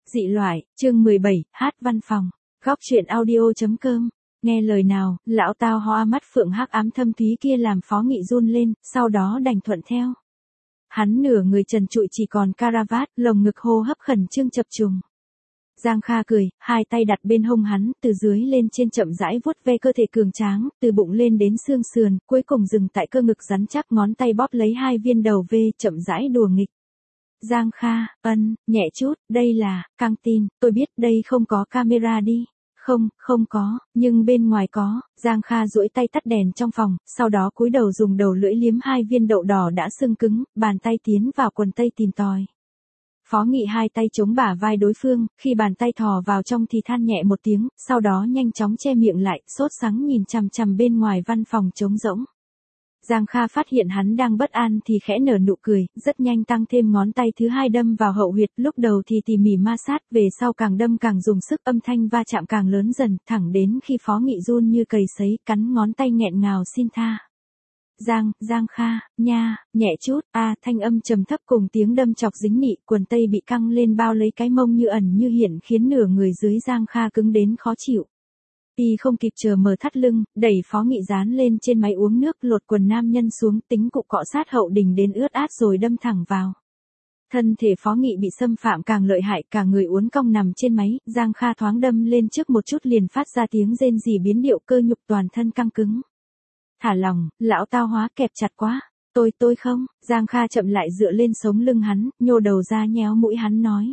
Dị loại, chương 17, hát văn phòng. Góc truyện audio.com. Nghe lời nào, lão tao hoa mắt phượng hắc ám thâm thúy kia làm Phó Nghị run lên, sau đó đành thuận theo. Hắn nửa người trần trụi chỉ còn caravat, lồng ngực hô hấp khẩn trương chập trùng. Giang Kha cười, hai tay đặt bên hông hắn, từ dưới lên trên chậm rãi vuốt ve cơ thể cường tráng, từ bụng lên đến xương sườn, cuối cùng dừng tại cơ ngực rắn chắc, ngón tay bóp lấy hai viên đầu V, chậm rãi đùa nghịch. Giang Kha, nhẹ chút, đây là, căng tin, tôi biết đây không có camera đi. Không có, nhưng bên ngoài có. Giang Kha duỗi tay tắt đèn trong phòng, sau đó cúi đầu dùng đầu lưỡi liếm hai viên đậu đỏ đã sưng cứng, bàn tay tiến vào quần tây tìm tòi. Phó Nghị hai tay chống bả vai đối phương, khi bàn tay thò vào trong thì than nhẹ một tiếng, sau đó nhanh chóng che miệng lại, sốt sắng nhìn chằm chằm bên ngoài văn phòng trống rỗng. Giang Kha phát hiện hắn đang bất an thì khẽ nở nụ cười, rất nhanh tăng thêm ngón tay thứ hai đâm vào hậu huyệt, lúc đầu thì tỉ mỉ ma sát, về sau càng đâm càng dùng sức, âm thanh va chạm càng lớn dần, thẳng đến khi Phó Nghị run như cầy sấy, cắn ngón tay nghẹn ngào xin tha. Giang Kha, nha, nhẹ chút, thanh âm trầm thấp cùng tiếng đâm chọc dính nị, quần tây bị căng lên bao lấy cái mông như ẩn như hiện khiến nửa người dưới Giang Kha cứng đến khó chịu. Y không kịp chờ mở thắt lưng, đẩy Phó Nghị dán lên trên máy uống nước, lột quần nam nhân xuống, tính cụ cọ sát hậu đỉnh đến ướt át rồi đâm thẳng vào. Thân thể Phó Nghị bị xâm phạm càng lợi hại, cả người uốn cong nằm trên máy, Giang Kha thoáng đâm lên trước một chút liền phát ra tiếng rên rỉ biến điệu, cơ nhục toàn thân căng cứng. Thả lòng, lão tao hóa kẹp chặt quá. Tôi không. Giang Kha chậm lại dựa lên sống lưng hắn, nhô đầu ra nhéo mũi hắn nói.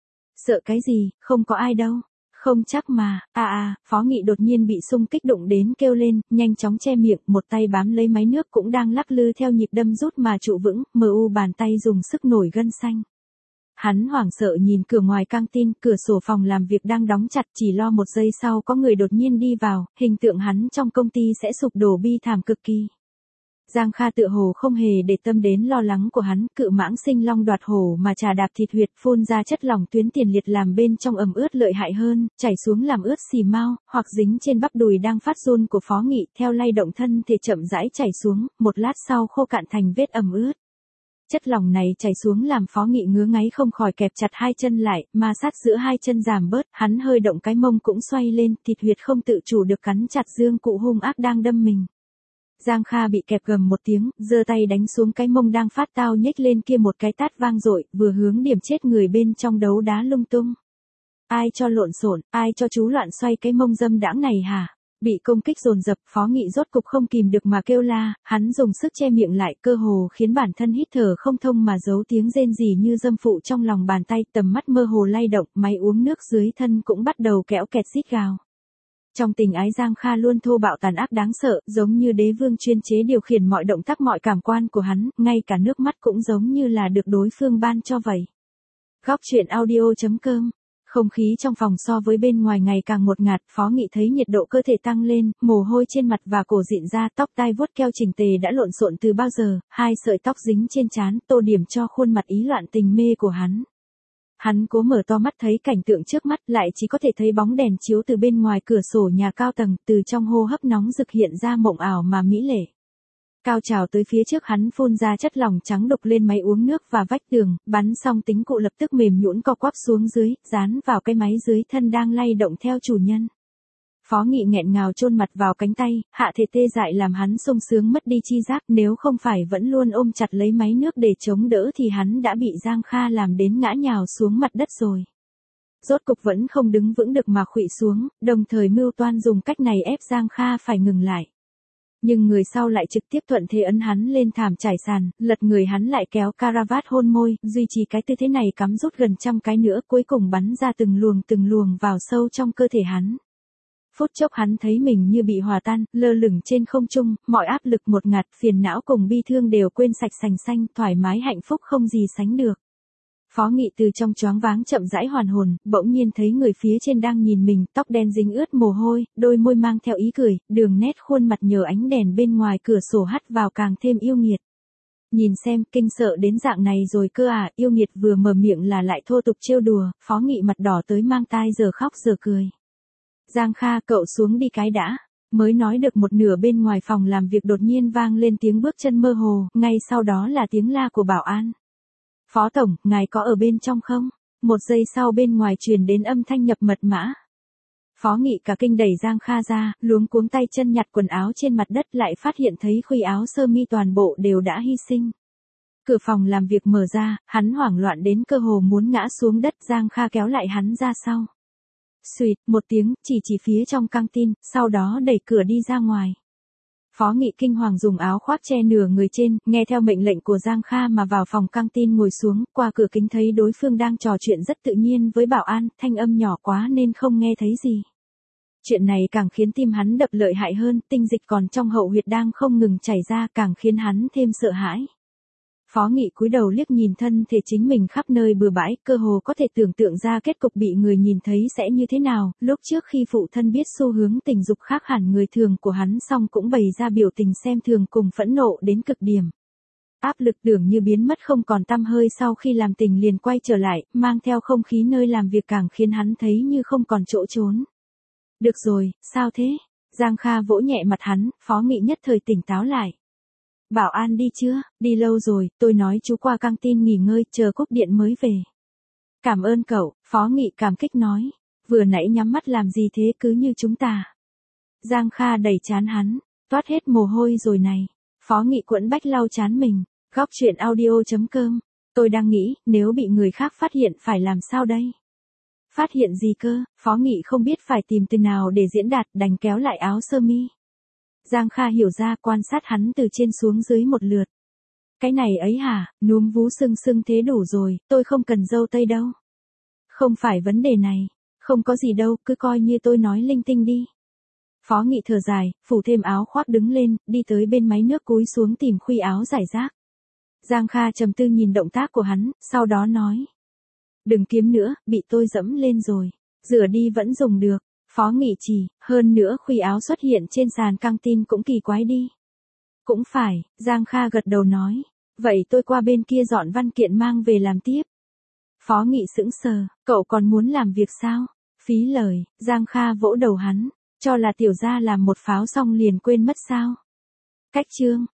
Sợ cái gì, không có ai đâu. Không chắc mà, Phó Nghị đột nhiên bị xung kích đụng đến kêu lên, nhanh chóng che miệng, một tay bám lấy máy nước cũng đang lắc lư theo nhịp đâm rút mà trụ vững, bàn tay dùng sức nổi gân xanh. Hắn hoảng sợ nhìn cửa ngoài căng tin, cửa sổ phòng làm việc đang đóng chặt, chỉ lo một giây sau có người đột nhiên đi vào, hình tượng hắn trong công ty sẽ sụp đổ bi thảm cực kỳ. Giang Kha tựa hồ không hề để tâm đến lo lắng của hắn, cự mãng sinh long đoạt hổ mà trà đạp thịt huyệt, phun ra chất lỏng tuyến tiền liệt làm bên trong ẩm ướt lợi hại hơn, chảy xuống làm ướt xì mao, hoặc dính trên bắp đùi đang phát run của Phó Nghị, theo lay động thân thể chậm rãi chảy xuống, một lát sau khô cạn thành vết ẩm ướt. Chất lỏng này chảy xuống làm Phó Nghị ngứa ngáy không khỏi kẹp chặt hai chân lại, ma sát giữa hai chân giảm bớt, hắn hơi động cái mông cũng xoay lên, thịt huyệt không tự chủ được cắn chặt dương cụ hung ác đang đâm mình. Giang Kha bị kẹp gầm một tiếng, giơ tay đánh xuống cái mông đang phát tao nhếch lên kia một cái tát vang dội, vừa hướng điểm chết người bên trong đấu đá lung tung. Ai cho lộn xộn, ai cho chú loạn xoay cái mông dâm đãng này hả? Bị công kích dồn dập, Phó Nghị rốt cục không kìm được mà kêu la, hắn dùng sức che miệng lại, cơ hồ khiến bản thân hít thở không thông mà giấu tiếng rên rỉ như dâm phụ trong lòng bàn tay, tầm mắt mơ hồ lay động, máy uống nước dưới thân cũng bắt đầu kéo kẹt rít gào. Trong tình ái Giang Kha luôn thô bạo tàn ác đáng sợ, giống như đế vương chuyên chế điều khiển mọi động tác mọi cảm quan của hắn, ngay cả nước mắt cũng giống như là được đối phương ban cho vậy. Góc truyện audio.com. Không khí trong phòng so với bên ngoài ngày càng ngột ngạt, Phó Nghị thấy nhiệt độ cơ thể tăng lên, mồ hôi trên mặt và cổ rịn ra, tóc tai vuốt keo chỉnh tề đã lộn xộn từ bao giờ, hai sợi tóc dính trên trán, tô điểm cho khuôn mặt ý loạn tình mê của hắn. Hắn cố mở to mắt thấy cảnh tượng trước mắt, lại chỉ có thể thấy bóng đèn chiếu từ bên ngoài cửa sổ nhà cao tầng, từ trong hô hấp nóng rực hiện ra mộng ảo mà mỹ lệ. Cao trào tới phía trước hắn phun ra chất lỏng trắng đục lên máy uống nước và vách tường, bắn xong tính cụ lập tức mềm nhũn co quắp xuống dưới, dán vào cái máy dưới thân đang lay động theo chủ nhân. Phó Nghị nghẹn ngào chôn mặt vào cánh tay, hạ thể tê dại làm hắn sung sướng mất đi chi giác, nếu không phải vẫn luôn ôm chặt lấy máy nước để chống đỡ thì hắn đã bị Giang Kha làm đến ngã nhào xuống mặt đất rồi. Rốt cục vẫn không đứng vững được mà khuỵu xuống, đồng thời mưu toan dùng cách này ép Giang Kha phải ngừng lại. Nhưng người sau lại trực tiếp thuận thế ấn hắn lên thảm trải sàn, lật người hắn lại kéo caravat hôn môi, duy trì cái tư thế này cắm rút gần trăm cái nữa, cuối cùng bắn ra từng luồng vào sâu trong cơ thể hắn. Phút chốc hắn thấy mình như bị hòa tan, lơ lửng trên không trung, mọi áp lực một ngạt, phiền não cùng bi thương đều quên sạch sành xanh, thoải mái hạnh phúc không gì sánh được. Phó Nghị từ trong choáng váng chậm rãi hoàn hồn, bỗng nhiên thấy người phía trên đang nhìn mình, tóc đen dính ướt mồ hôi, đôi môi mang theo ý cười, đường nét khuôn mặt nhờ ánh đèn bên ngoài cửa sổ hắt vào càng thêm yêu nghiệt. Nhìn xem, kinh sợ đến dạng này rồi cơ à, yêu nghiệt vừa mở miệng là lại thô tục trêu đùa, Phó Nghị mặt đỏ tới mang tai giờ khóc giờ cười. Giang Kha, cậu xuống đi cái đã. Mới nói được một nửa bên ngoài phòng làm việc đột nhiên vang lên tiếng bước chân mơ hồ, ngay sau đó là tiếng la của bảo an. Phó tổng, ngài có ở bên trong không? Một giây sau bên ngoài truyền đến âm thanh nhập mật mã. Phó Nghị cả kinh đẩy Giang Kha ra, luống cuống tay chân nhặt quần áo trên mặt đất lại phát hiện thấy khuy áo sơ mi toàn bộ đều đã hy sinh. Cửa phòng làm việc mở ra, hắn hoảng loạn đến cơ hồ muốn ngã xuống đất. Giang Kha kéo lại hắn ra sau. Xùyt, một tiếng, chỉ phía trong căng tin, sau đó đẩy cửa đi ra ngoài. Phó Nghị kinh hoàng dùng áo khoác che nửa người trên, nghe theo mệnh lệnh của Giang Kha mà vào phòng căng tin ngồi xuống, qua cửa kính thấy đối phương đang trò chuyện rất tự nhiên với bảo an, thanh âm nhỏ quá nên không nghe thấy gì. Chuyện này càng khiến tim hắn đập lợi hại hơn, tinh dịch còn trong hậu huyệt đang không ngừng chảy ra, càng khiến hắn thêm sợ hãi. Phó Nghị cúi đầu liếc nhìn thân thể chính mình khắp nơi bừa bãi, cơ hồ có thể tưởng tượng ra kết cục bị người nhìn thấy sẽ như thế nào. Lúc trước khi phụ thân biết xu hướng tình dục khác hẳn người thường của hắn xong cũng bày ra biểu tình xem thường cùng phẫn nộ đến cực điểm. Áp lực tưởng như biến mất không còn tăm hơi sau khi làm tình liền quay trở lại, mang theo không khí nơi làm việc càng khiến hắn thấy như không còn chỗ trốn. Được rồi, sao thế? Giang Kha vỗ nhẹ mặt hắn, Phó Nghị nhất thời tỉnh táo lại. Bảo an đi chưa? Đi lâu rồi, tôi nói chú qua căng tin nghỉ ngơi, chờ cúp điện mới về. Cảm ơn cậu, Phó Nghị cảm kích nói. Vừa nãy nhắm mắt làm gì thế cứ như chúng ta. Giang Kha đẩy trán hắn, toát hết mồ hôi rồi này. Phó Nghị quẫn bách lau trán mình. Góc chuyện audio.com. Tôi đang nghĩ, nếu bị người khác phát hiện phải làm sao đây? Phát hiện gì cơ? Phó Nghị không biết phải tìm từ nào để diễn đạt, đành kéo lại áo sơ mi. Giang Kha hiểu ra, quan sát hắn từ trên xuống dưới một lượt. Cái này ấy hả, núm vú sưng sưng thế đủ rồi, tôi không cần dâu tây đâu. Không phải vấn đề này, không có gì đâu, cứ coi như tôi nói linh tinh đi. Phó Nghị thở dài, phủ thêm áo khoác đứng lên, đi tới bên máy nước cúi xuống tìm khuy áo giải rác. Giang Kha trầm tư nhìn động tác của hắn, sau đó nói. Đừng kiếm nữa, bị tôi dẫm lên rồi. Rửa đi vẫn dùng được. Phó Nghị chỉ, hơn nữa khuy áo xuất hiện trên sàn căng tin cũng kỳ quái đi. Cũng phải, Giang Kha gật đầu nói. Vậy tôi qua bên kia dọn văn kiện mang về làm tiếp. Phó Nghị sững sờ, cậu còn muốn làm việc sao? Phí lời, Giang Kha vỗ đầu hắn, cho là tiểu gia làm một pháo xong liền quên mất sao? Cách chương.